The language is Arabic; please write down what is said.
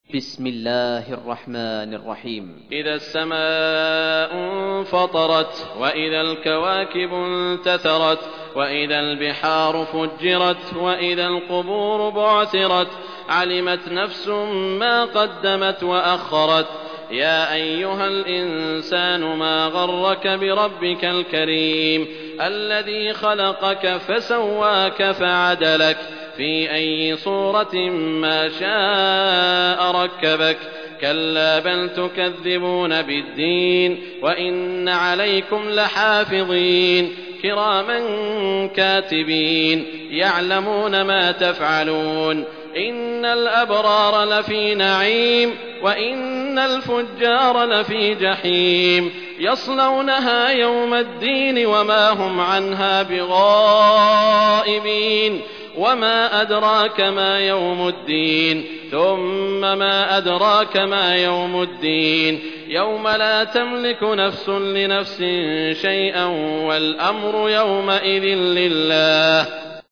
بسم الله الرحمن الرحيم. إذا السماء انفطرت وإذا الكواكب انتثرت وإذا البحار فجرت وإذا القبور بعثرت علمت نفس ما قدمت وأخرت. يا أيها الإنسان ما غرك بربك الكريم الذي خلقك فسواك فعدلك في أي صورة ما شاء ركبك. كلا بل تكذبون بالدين وإن عليكم لحافظين كراما كاتبين يعلمون ما تفعلون. إن الأبرار لفي نعيم وإن الفجار لفي جحيم يصلونها يوم الدين وما هم عنها بغائبين. وما أدراك ما يوم الدين ثم ما أدراك ما يوم الدين يوم لا تملك نفس لنفس شيئا والأمر يومئذ لله.